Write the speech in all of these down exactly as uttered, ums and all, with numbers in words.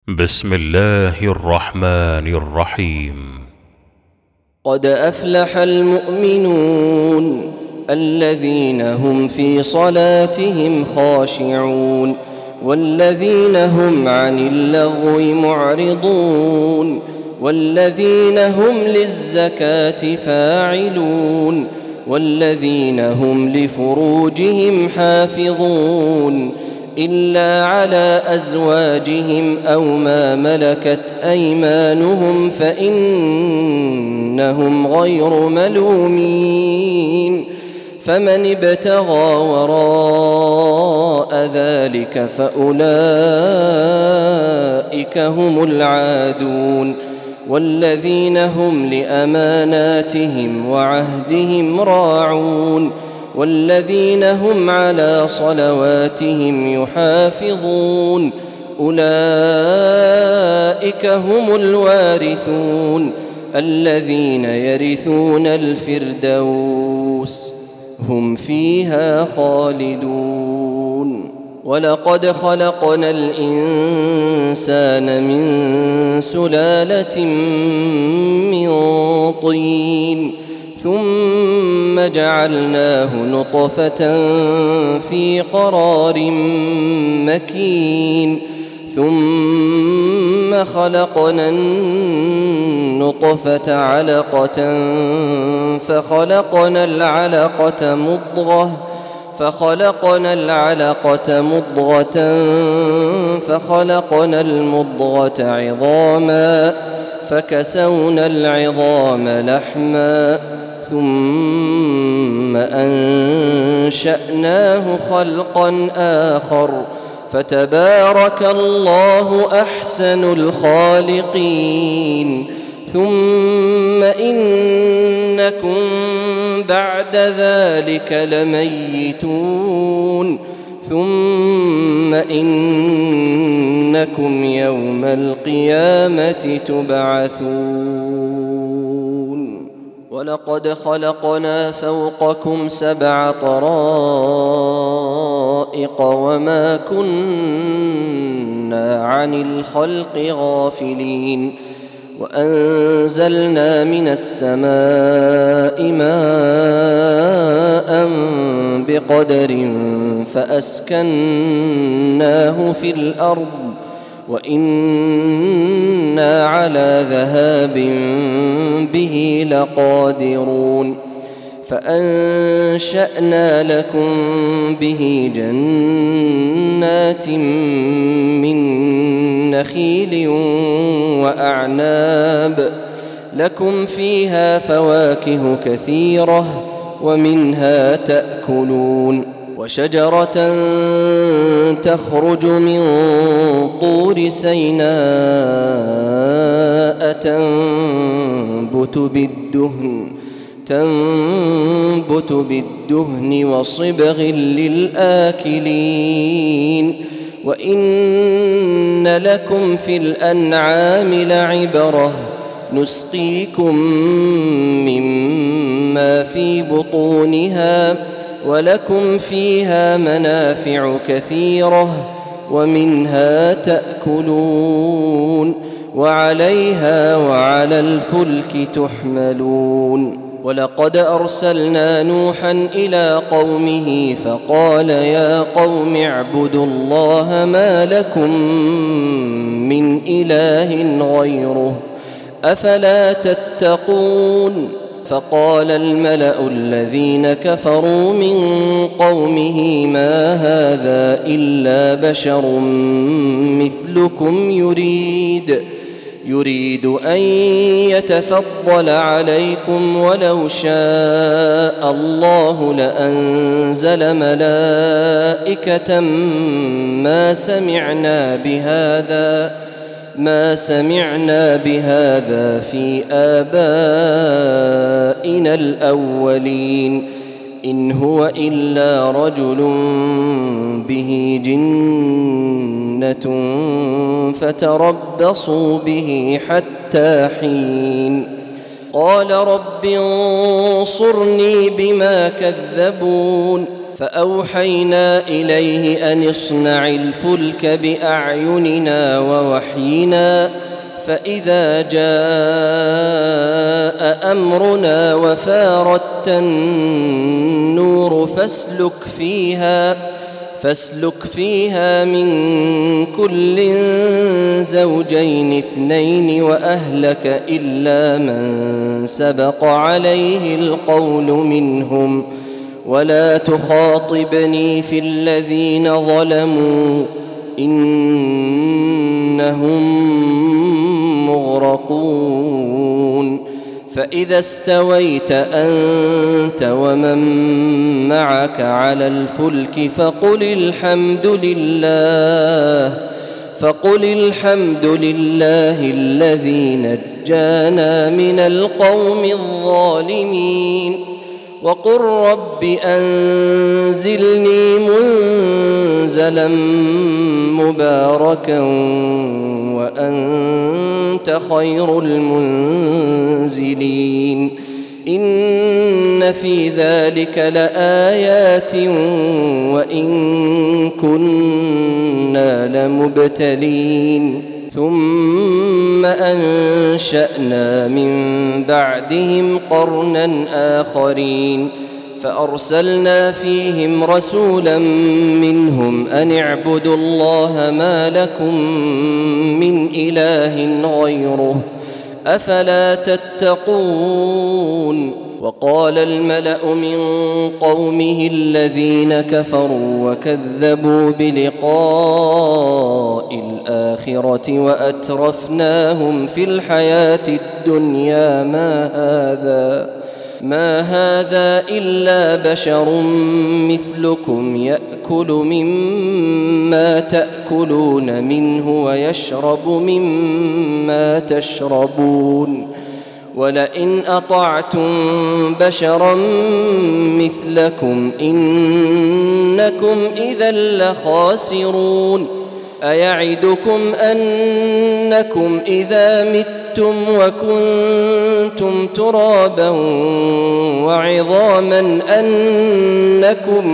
بسم الله الرحمن الرحيم. قد أفلح المؤمنون الذين هم في صلاتهم خاشعون والذين هم عن اللغو معرضون والذين هم للزكاة فاعلون والذين هم لفروجهم حافظون إلا على أزواجهم أو ما ملكت أيمانهم فإنهم غير ملومين فمن ابتغى وراء ذلك فأولئك هم العادون والذين هم لأماناتهم وعهدهم راعون والذين هم على صلواتهم يحافظون أولئك هم الوارثون الذين يرثون الفردوس هم فيها خالدون. ولقد خلقنا الإنسان من سلالة من طين ثم جعلناه نطفة في قرار مكين ثم خلقنا النطفة علقة فخلقنا العلقة مضغة فخلقنا العلقة مضغة فخلقنا المضغة عظاما فكسونا العظام لحما ثم أنشأناه خلقا آخر فتبارك الله أحسن الخالقين. ثم إنكم بعد ذلك لميتون ثم إنكم يوم القيامة تبعثون. ولقد خلقنا فوقكم سبع طرائق وما كنا عن الخلق غافلين وأنزلنا من السماء ماء بقدر فأسكناه في الأرض وإنا على ذهاب به لقادرون فأنشأنا لكم به جنات من نخيل وأعناب لكم فيها فواكه كثيرة ومنها تأكلون وشجرة تخرج من طور سيناء تنبت بالدهن تنبت بالدهن وصبغ للآكلين وإن لكم في الأنعام لعبرة نسقيكم مما في بطونها ولكم فيها منافع كثيرة ومنها تأكلون وعليها وعلى الفلك تحملون. ولقد أرسلنا نوحا إلى قومه فقال يا قوم اعبدوا الله ما لكم من إله غيره أفلا تتقون. فقال الملأ الذين كفروا من قومه ما هذا إلا بشر مثلكم يريد يريد أن يتفضل عليكم ولو شاء الله لأنزل ملائكة ما سمعنا بهذا ما سمعنا بهذا في آبائنا الأولين إن هو إلا رجل به جنة فتربصوا به حتى حين. قال رب انصرني بما كذبون فأوحينا إليه أن اصنع الفلك بأعيننا ووحينا فإذا جاء أمرنا وفارت النور فاسلك فيها فاسلك فيها من كل زوجين اثنين وأهلك إلا من سبق عليه القول منهم ولا تخاطبني في الذين ظلموا إنهم مغرقون فإذا استويت أنت ومن معك على الفلك فقل الحمد لله فقل الحمد لله الذي نجانا من القوم الظالمين وقل رب أنزلني منزلا مباركا وأنت خير المنزلين إن في ذلك لآيات وإن كنا لمبتلين ثم أنشأنا من بعدهم قرنا آخرين فأرسلنا فيهم رسولا منهم أن اعبدوا الله ما لكم من إله غيره أفلا تتقون وقال الملأ من قومه الذين كفروا وكذبوا بلقاء الآخرة وأترفناهم في الحياة الدنيا ما هذا ما هذا إلا بشر مثلكم يأكل مما تأكلون منه ويشرب مما تشربون ولئن أطعتم بشرا مثلكم إنكم إذا لخاسرون أيعدكم أنكم إذا متم وكنتم ترابا وعظاما أنكم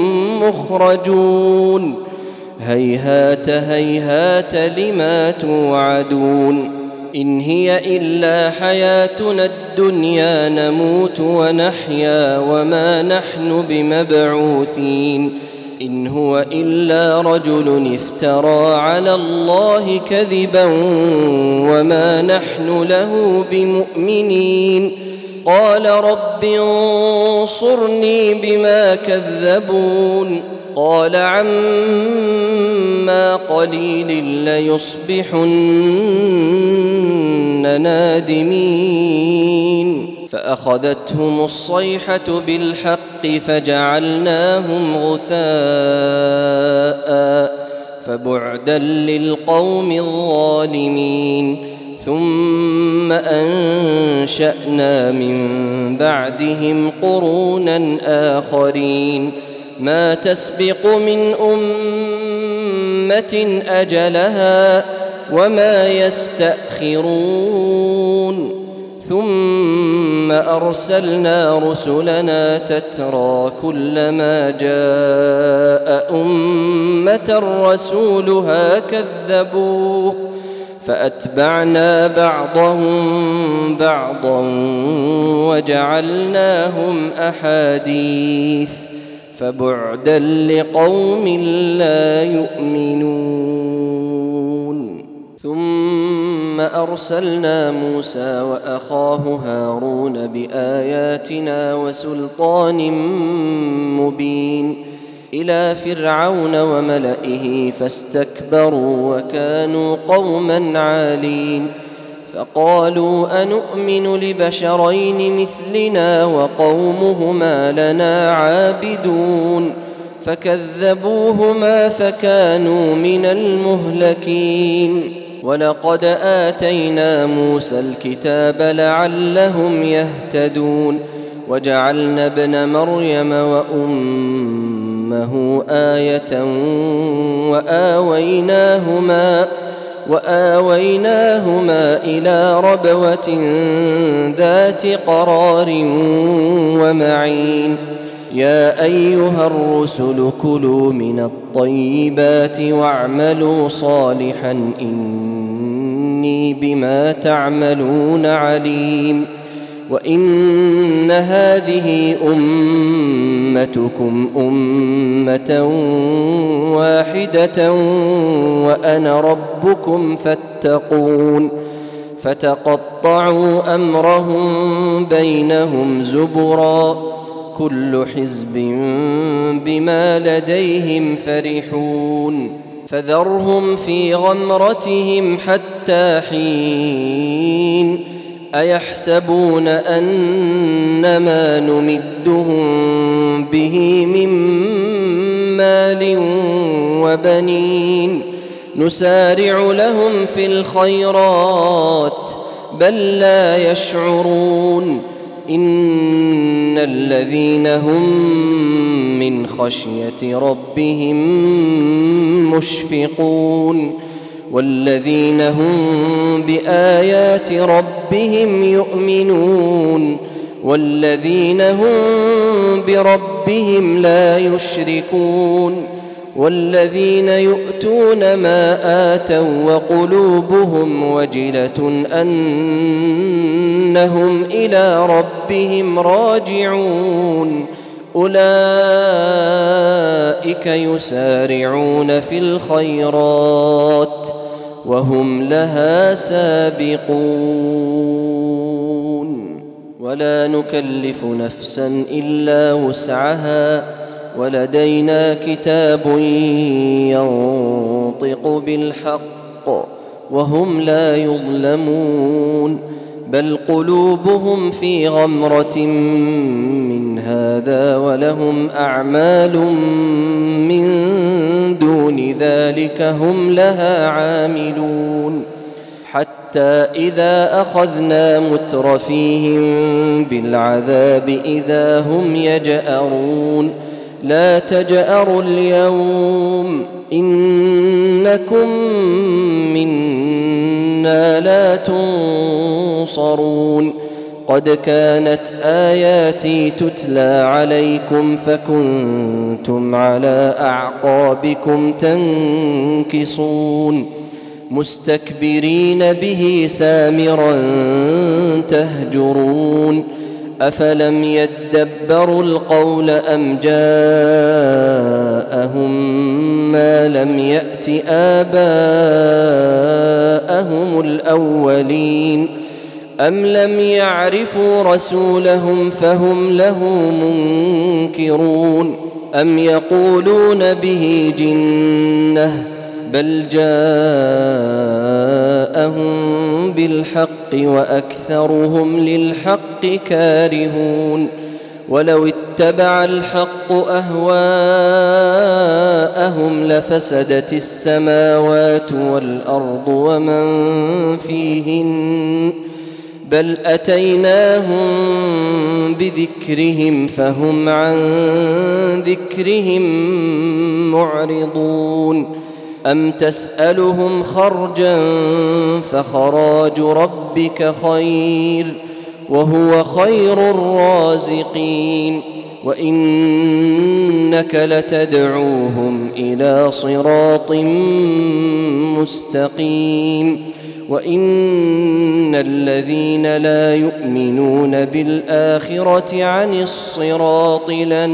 مخرجون هيهات هيهات لما توعدون إن هي إلا حياتنا الدنيا نموت ونحيا وما نحن بمبعوثين إن هو إلا رجل افترى على الله كذبا وما نحن له بمؤمنين قال رب انصرني بما كذبون قال عما قليل ليصبحن نادمين فأخذتهم الصيحة بالحق فجعلناهم غثاء فبعدا للقوم الظالمين ثم أنشأنا من بعدهم قرونا آخرين ما تسبق من أمة أجلها وما يستأخرون ثم أرسلنا رسلنا تترى كلما جاء أمة رسولها كذبوه فأتبعنا بعضهم بعضا وجعلناهم أحاديث فبعدا لقوم لا يؤمنون ثم أرسلنا موسى وأخاه هارون بآياتنا وسلطان مبين إلى فرعون وملئه فاستكبروا وكانوا قوما عالين فقالوا أنؤمن لبشرين مثلنا وقومهما لنا عابدون فكذبوهما فكانوا من المهلكين ولقد آتينا موسى الكتاب لعلهم يهتدون وجعلنا ابن مريم وأمه آية وآويناهما وآويناهما إلى ربوة ذات قرار ومعين يا أيها الرسل كلوا من الطيبات واعملوا صالحا إني بما تعملون عليم وإن هذه أمتكم أمة واحدة وأنا ربكم فاتقون فتقطعوا أمرهم بينهم زبرا كل حزب بما لديهم فرحون فذرهم في غمرتهم حتى حين أيحسبون أنما نمدهم به من مال وبنين نسارع لهم في الخيرات بل لا يشعرون إن الذين هم من خشية ربهم مشفقون والذين هم بآيات ربهم يؤمنون والذين هم بربهم لا يشركون والذين يؤتون ما آتوا وقلوبهم وجلة أنهم إلى ربهم راجعون أولئك يسارعون في الخيرات وهم لها سابقون ولا نكلف نفسا إلا وسعها ولدينا كتاب ينطق بالحق وهم لا يظلمون بل قلوبهم في غمرة من هذا ولهم أعمال من دون ذلك هم لها عاملون حتى إذا أخذنا مترفيهم بالعذاب إذا هم يجأرون لا تجأروا اليوم إنكم منا لا تنصرون قد كانت آياتي تتلى عليكم فكنتم على أعقابكم تنكصون مستكبرين به سامرا تهجرون أفلم يدبروا القول أم جاءهم ما لم يأت آباءهم الأولين أم لم يعرفوا رسولهم فهم له منكرون أم يقولون به جنة بل جاءهم بالحق وأكثرهم للحق كارهون ولو اتبع الحق أهواءهم لفسدت السماوات والأرض ومن فيهن بل أتيناهم بذكرهم فهم عن ذكرهم معرضون أم تسألهم خرجا فخراج ربك خير وهو خير الرازقين وإنك لتدعوهم إلى صراط مستقيم وإن الذين لا يؤمنون بالآخرة عن الصراط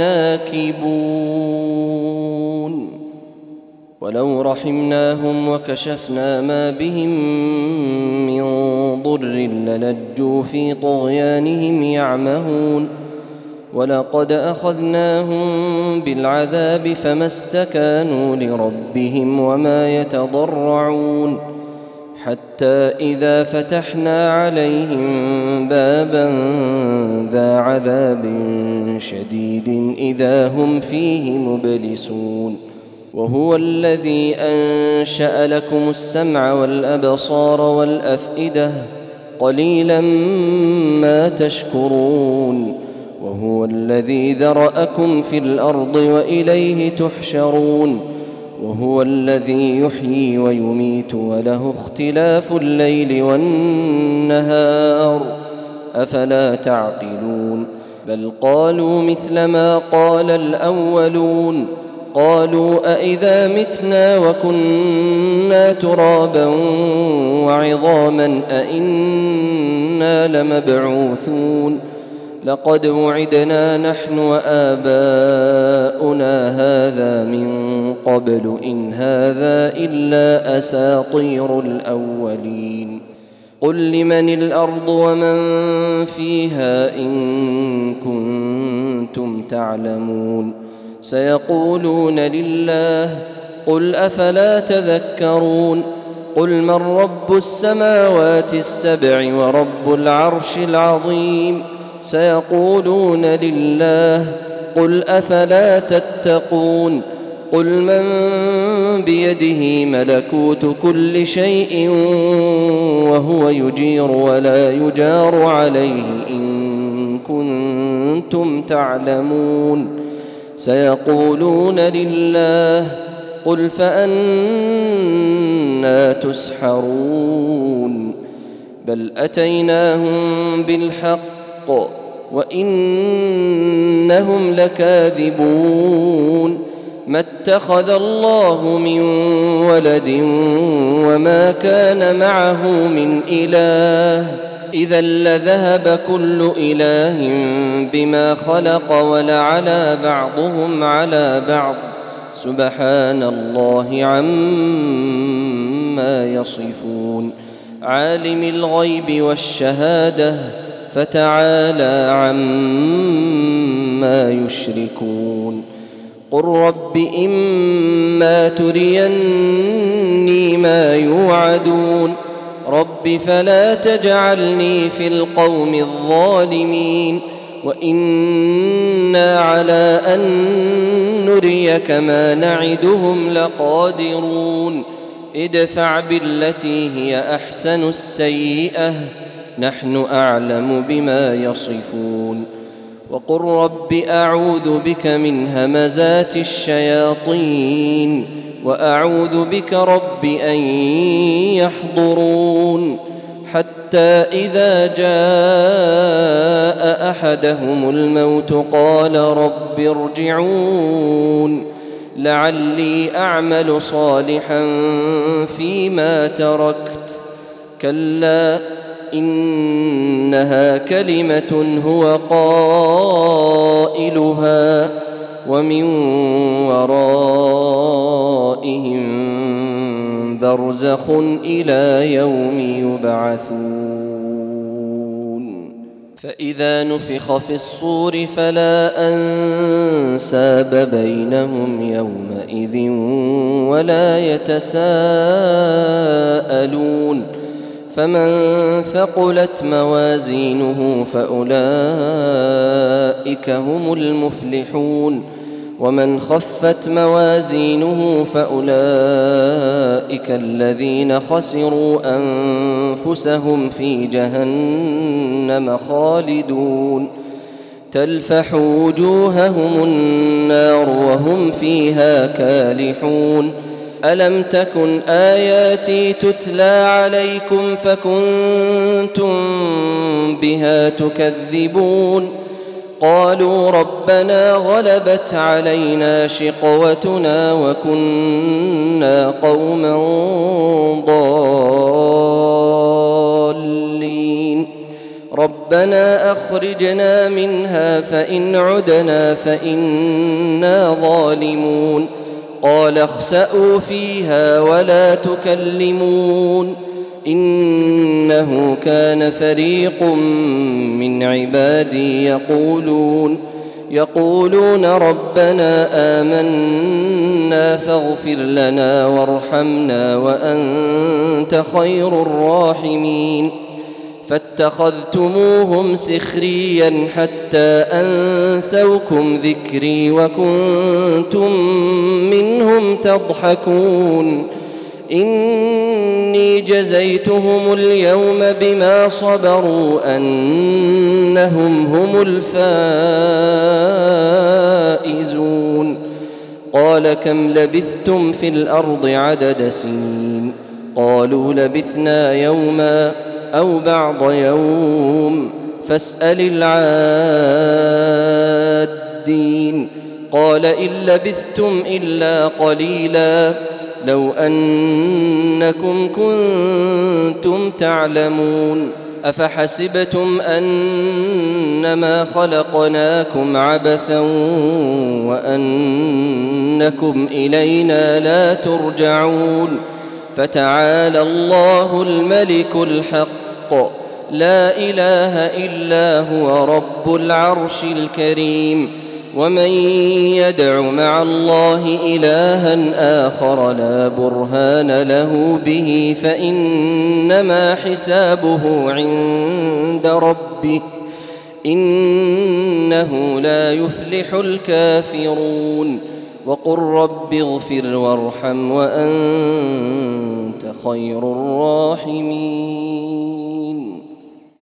لناكبون ولو رحمناهم وكشفنا ما بهم من ضر للجوا في طغيانهم يعمهون ولقد أخذناهم بالعذاب فما استكانوا لربهم وما يتضرعون حتى إذا فتحنا عليهم بابا ذا عذاب شديد إذا هم فيه مبلسون وهو الذي أنشأ لكم السمع والأبصار والأفئدة قليلا ما تشكرون وهو الذي ذرأكم في الأرض وإليه تحشرون وهو الذي يحيي ويميت وله اختلاف الليل والنهار أفلا تعقلون بل قالوا مثل ما قال الأولون قالوا أإذا متنا وكنا ترابا وعظاما أإنا لمبعوثون لقد وعدنا نحن وآباؤنا هذا من قبل إن هذا إلا أساطير الأولين قل لمن الأرض ومن فيها إن كنتم تعلمون سيقولون لله قل أفلا تذكرون قل من رب السماوات السبع ورب العرش العظيم سيقولون لله قل أفلا تتقون قل من بيده ملكوت كل شيء وهو يجير ولا يجار عليه إن كنتم تعلمون سيقولون لله قل فأنى تسحرون بل أتيناهم بالحق وإنهم لكاذبون ما اتخذ الله من ولد وما كان معه من إله إذا لذهب كل إله بما خلق ولعلى بعضهم على بعض سبحان الله عما يصفون عالم الغيب والشهادة فتعالى عما يشركون قل رب إما تريني ما يوعدون رب فلا تجعلني في القوم الظالمين وإنا على أن نريك ما نعدهم لقادرون ادفع بالتي هي أحسن السيئة نحن أعلم بما يصفون وقل رب أعوذ بك من همزات الشياطين وأعوذ بك رب أن يحضرون حتى إذا جاء أحدهم الموت قال رب ارجعون لعلي أعمل صالحا فيما تركت كلا إنها كلمة هو قائلها ومن ورائهم برزخ إلى يوم يبعثون فإذا نفخ في الصور فلا أنساب بينهم يومئذ ولا يتساءلون فمن ثقلت موازينه فأولئك هم المفلحون ومن خفت موازينه فأولئك الذين خسروا أنفسهم في جهنم خالدون تلفح وجوههم النار وهم فيها كالحون ألم تكن آياتي تتلى عليكم فكنتم بها تكذبون قالوا ربنا غلبت علينا شقوتنا وكنا قوما ضالين ربنا أخرجنا منها فإن عدنا فإنا ظالمون قال اخسأوا فيها ولا تكلمون إنه كان فريق من عبادي يقولون يقولون ربنا آمنا فاغفر لنا وارحمنا وأنت خير الراحمين فاتخذتموهم سخريا حتى أنسوكم ذكري وكنتم منهم تضحكون إني جزيتهم اليوم بما صبروا أنهم هم الفائزون قال كم لبثتم في الأرض عدد سنين قالوا لبثنا يوما أو بعض يوم فاسأل العادين قال إن لبثتم إلا قليلا لو أنكم كنتم تعلمون أفحسبتم أنما خلقناكم عبثا وأنكم إلينا لا ترجعون فتعالى الله الملك الحق لا إله إلا هو رب العرش الكريم ومن يدع مع الله إلها آخر لا برهان له به فإنما حسابه عند ربه إنه لا يفلح الكافرون وقل رب اغفر وارحم وأنت خير الراحمين.